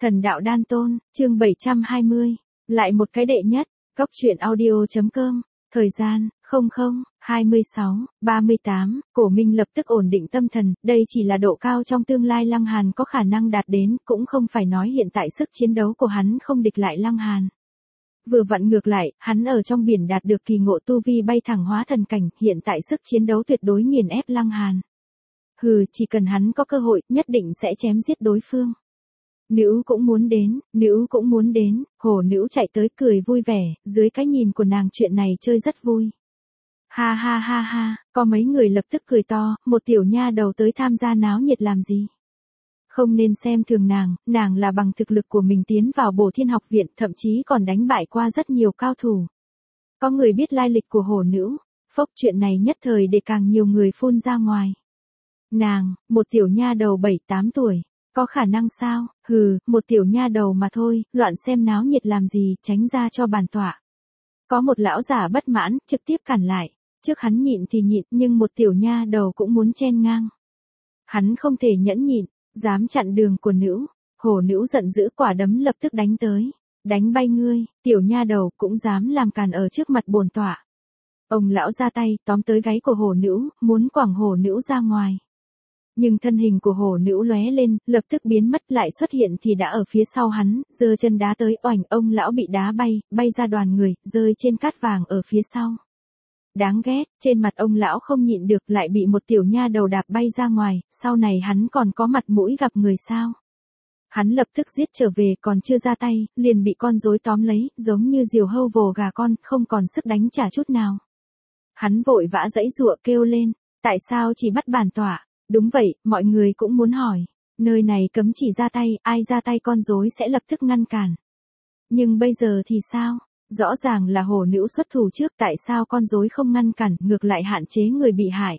Thần đạo đan tôn, chương 720. Lại một cái đệ nhất. Cốc truyện audio.com. Thời gian, 00:26:38. Cổ Minh lập tức ổn định tâm thần, đây chỉ là độ cao trong tương lai Lăng Hàn có khả năng đạt đến, cũng không phải nói hiện tại sức chiến đấu của hắn không địch lại Lăng Hàn. Vừa vặn ngược lại, hắn ở trong biển đạt được kỳ ngộ tu vi bay thẳng hóa thần cảnh, hiện tại sức chiến đấu tuyệt đối nghiền ép Lăng Hàn. Chỉ cần hắn có cơ hội, nhất định sẽ chém giết đối phương. Nữ cũng muốn đến, hổ nữ chạy tới cười vui vẻ, dưới cái nhìn của nàng chuyện này chơi rất vui. Ha ha ha ha, có mấy người lập tức cười to, một tiểu nha đầu tới tham gia náo nhiệt làm gì. Không nên xem thường nàng là bằng thực lực của mình tiến vào Bổ Thiên Học Viện, thậm chí còn đánh bại qua rất nhiều cao thủ. Có người biết lai lịch của hổ nữ, chuyện này nhất thời để càng nhiều người phun ra ngoài. Nàng, một tiểu nha đầu 7-8 tuổi. Có khả năng sao? Một tiểu nha đầu mà thôi, loạn xem náo nhiệt làm gì, tránh ra cho bản tọa. Có một lão giả bất mãn, trực tiếp cản lại. Trước hắn nhịn thì nhịn, nhưng một tiểu nha đầu cũng muốn chen ngang. Hắn không thể nhẫn nhịn, dám chặn đường của nữ. Hổ nữ giận dữ, quả đấm lập tức đánh tới. Đánh bay ngươi, tiểu nha đầu cũng dám làm càn ở trước mặt bổn tọa. Ông lão ra tay, tóm tới gáy của hổ nữ, muốn quẳng hổ nữ ra ngoài. Nhưng thân hình của hổ nữ lóe lên, lập tức biến mất, lại xuất hiện thì đã ở phía sau hắn, giơ chân đá tới, oành, ông lão bị đá bay ra đoàn người, rơi trên cát vàng ở phía sau. Đáng ghét, trên mặt ông lão không nhịn được, lại bị một tiểu nha đầu đạp bay ra ngoài, sau này hắn còn có mặt mũi gặp người sao? Hắn lập tức giết trở về, còn chưa ra tay, liền bị con rối tóm lấy, giống như diều hâu vồ gà con, không còn sức đánh trả chút nào. Hắn vội vã giãy giụa kêu lên, tại sao chỉ bắt bản tọa? Đúng vậy, mọi người cũng muốn hỏi. Nơi này cấm chỉ ra tay, ai ra tay con rối sẽ lập tức ngăn cản. Nhưng bây giờ thì sao? Rõ ràng là hổ nữ xuất thủ trước, tại sao con rối không ngăn cản, ngược lại hạn chế người bị hại?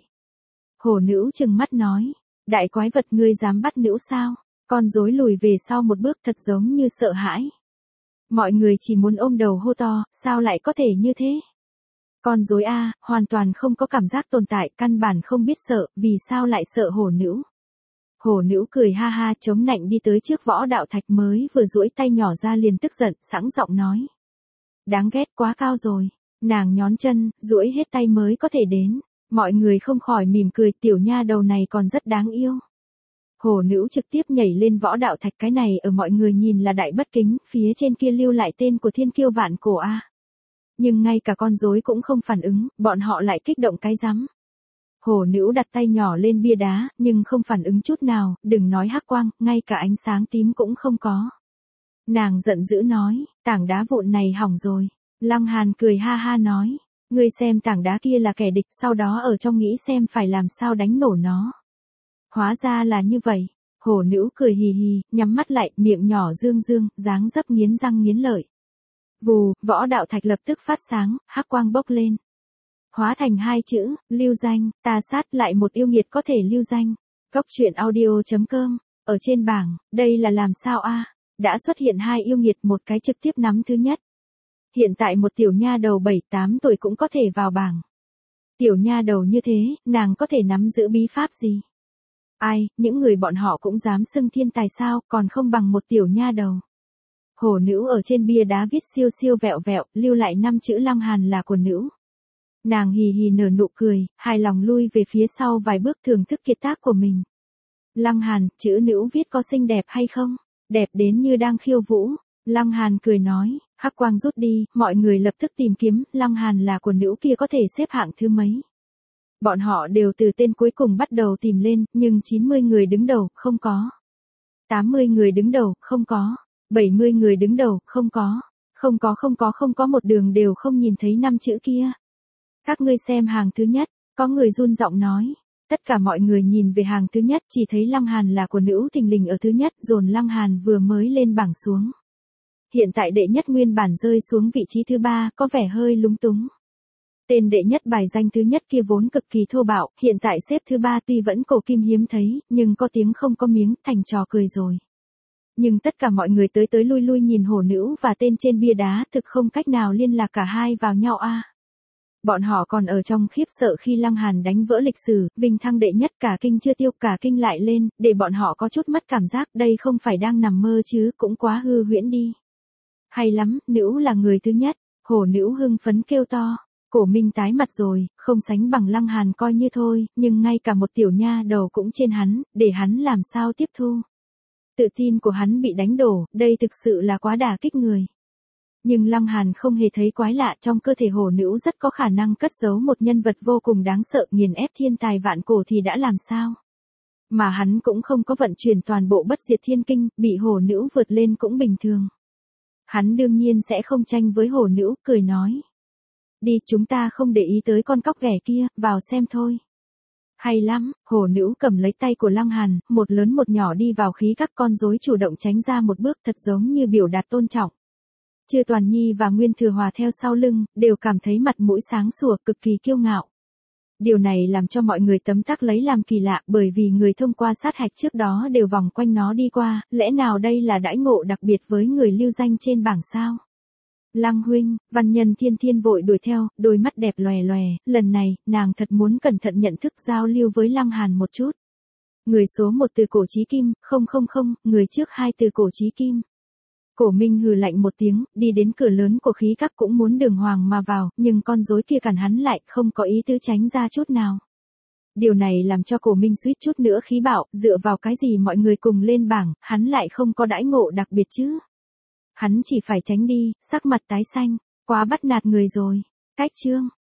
Hổ nữ trừng mắt nói, đại quái vật, ngươi dám bắt nữ sao? Con rối lùi về sau một bước, thật giống như sợ hãi. Mọi người chỉ muốn ôm đầu hô to, sao lại có thể như thế? Con rối a, hoàn toàn không có cảm giác tồn tại, căn bản không biết sợ, vì sao lại sợ hổ nữ. Hổ nữ cười ha ha, chống nạnh đi tới trước Võ Đạo Thạch, mới vừa duỗi tay nhỏ ra liền tức giận, sẵn giọng nói. Đáng ghét, quá cao rồi. Nàng nhón chân, duỗi hết tay mới có thể đến. Mọi người không khỏi mỉm cười, tiểu nha đầu này còn rất đáng yêu. Hổ nữ trực tiếp nhảy lên Võ Đạo Thạch, cái này ở mọi người nhìn là đại bất kính, phía trên kia lưu lại tên của thiên kiêu vạn cổ a. Nhưng ngay cả con rối cũng không phản ứng, bọn họ lại kích động cái rắm. Hổ nữ đặt tay nhỏ lên bia đá, nhưng không phản ứng chút nào, đừng nói hắc quang, ngay cả ánh sáng tím cũng không có. Nàng giận dữ nói, tảng đá vụn này hỏng rồi. Lăng Hàn cười ha ha nói, ngươi xem tảng đá kia là kẻ địch, sau đó ở trong nghĩ xem phải làm sao đánh nổ nó. Hóa ra là như vậy. Hổ nữ cười hì hì, nhắm mắt lại, miệng nhỏ dương dương, dáng dấp nghiến răng nghiến lợi. Vù, Võ Đạo Thạch lập tức phát sáng, hắc quang bốc lên. Hóa thành hai chữ, lưu danh, ta sát lại một yêu nghiệt có thể lưu danh. Cốc truyện audio.com. Ở trên bảng, đây là làm sao a? Đã xuất hiện hai yêu nghiệt, một cái trực tiếp nắm thứ nhất. Hiện tại một tiểu nha đầu 7-8 tuổi cũng có thể vào bảng. Tiểu nha đầu như thế, nàng có thể nắm giữ bí pháp gì? Ai, những người bọn họ cũng dám xưng thiên tài sao, còn không bằng một tiểu nha đầu. Hổ nữ ở trên bia đá viết siêu siêu vẹo vẹo, lưu lại 5 chữ Lăng Hàn là của nữ. Nàng hì hì nở nụ cười, hài lòng lui về phía sau vài bước thưởng thức kiệt tác của mình. Lăng Hàn, chữ nữ viết có xinh đẹp hay không? Đẹp đến như đang khiêu vũ. Lăng Hàn cười nói, hắc quang rút đi, mọi người lập tức tìm kiếm, Lăng Hàn là của nữ kia có thể xếp hạng thứ mấy. Bọn họ đều từ tên cuối cùng bắt đầu tìm lên, nhưng 90 người đứng đầu, không có. 80 người đứng đầu, không có. 70 người đứng đầu, không có. Không có một đường đều không nhìn thấy 5 chữ kia. Các ngươi xem hàng thứ nhất, có người run giọng nói. Tất cả mọi người nhìn về hàng thứ nhất, chỉ thấy Lăng Hàn là của nữ thình lình ở thứ nhất, dồn Lăng Hàn vừa mới lên bảng xuống. Hiện tại đệ nhất nguyên bản rơi xuống vị trí thứ 3, có vẻ hơi lúng túng. Tên đệ nhất bài danh thứ nhất kia vốn cực kỳ thô bạo, hiện tại xếp thứ 3 tuy vẫn cổ kim hiếm thấy, nhưng có tiếng không có miếng, thành trò cười rồi. Nhưng tất cả mọi người tới lui lui nhìn hổ nữ và tên trên bia đá, thực không cách nào liên lạc cả hai vào nhau a. Bọn họ còn ở trong khiếp sợ khi Lăng Hàn đánh vỡ lịch sử, vinh thăng đệ nhất cả kinh chưa tiêu cả kinh lại lên, để bọn họ có chút mất cảm giác đây không phải đang nằm mơ chứ, cũng quá hư huyễn đi. Hay lắm, nữ là người thứ nhất, hổ nữ hưng phấn kêu to. Cổ Minh tái mặt rồi, không sánh bằng Lăng Hàn coi như thôi, nhưng ngay cả một tiểu nha đầu cũng trên hắn, để hắn làm sao tiếp thu. Tự tin của hắn bị đánh đổ, đây thực sự là quá đả kích người. Nhưng Lăng Hàn không hề thấy quái lạ, trong cơ thể hổ nữ rất có khả năng cất giấu một nhân vật vô cùng đáng sợ, nghiền ép thiên tài vạn cổ thì đã làm sao. Mà hắn cũng không có vận chuyển toàn bộ bất diệt thiên kinh, bị hổ nữ vượt lên cũng bình thường. Hắn đương nhiên sẽ không tranh với hổ nữ, cười nói. Đi, chúng ta không để ý tới con cóc ghẻ kia, vào xem thôi. Hay lắm, hổ nữ cầm lấy tay của Lăng Hàn, một lớn một nhỏ đi vào khí các con rối chủ động tránh ra một bước, thật giống như biểu đạt tôn trọng. Chư Toàn Nhi và Nguyên Thừa Hòa theo sau lưng, đều cảm thấy mặt mũi sáng sủa, cực kỳ kiêu ngạo. Điều này làm cho mọi người tấm tắc lấy làm kỳ lạ, bởi vì người thông qua sát hạch trước đó đều vòng quanh nó đi qua, lẽ nào đây là đãi ngộ đặc biệt với người lưu danh trên bảng sao? Lăng huynh, Văn Nhân Thiên Thiên vội đuổi theo, đôi mắt đẹp lòe lòe, lần này, nàng thật muốn cẩn thận nhận thức giao lưu với Lăng Hàn một chút. Người số 1 từ cổ chí kim, không, người trước 2 từ cổ chí kim. Cổ Minh hừ lạnh một tiếng, đi đến cửa lớn của khí các cũng muốn đường hoàng mà vào, nhưng con rối kia cản hắn lại, không có ý tứ tránh ra chút nào. Điều này làm cho Cổ Minh suýt chút nữa khí bạo, dựa vào cái gì mọi người cùng lên bảng, hắn lại không có đãi ngộ đặc biệt chứ. Hắn chỉ phải tránh đi, sắc mặt tái xanh, quá bắt nạt người rồi. Cách chương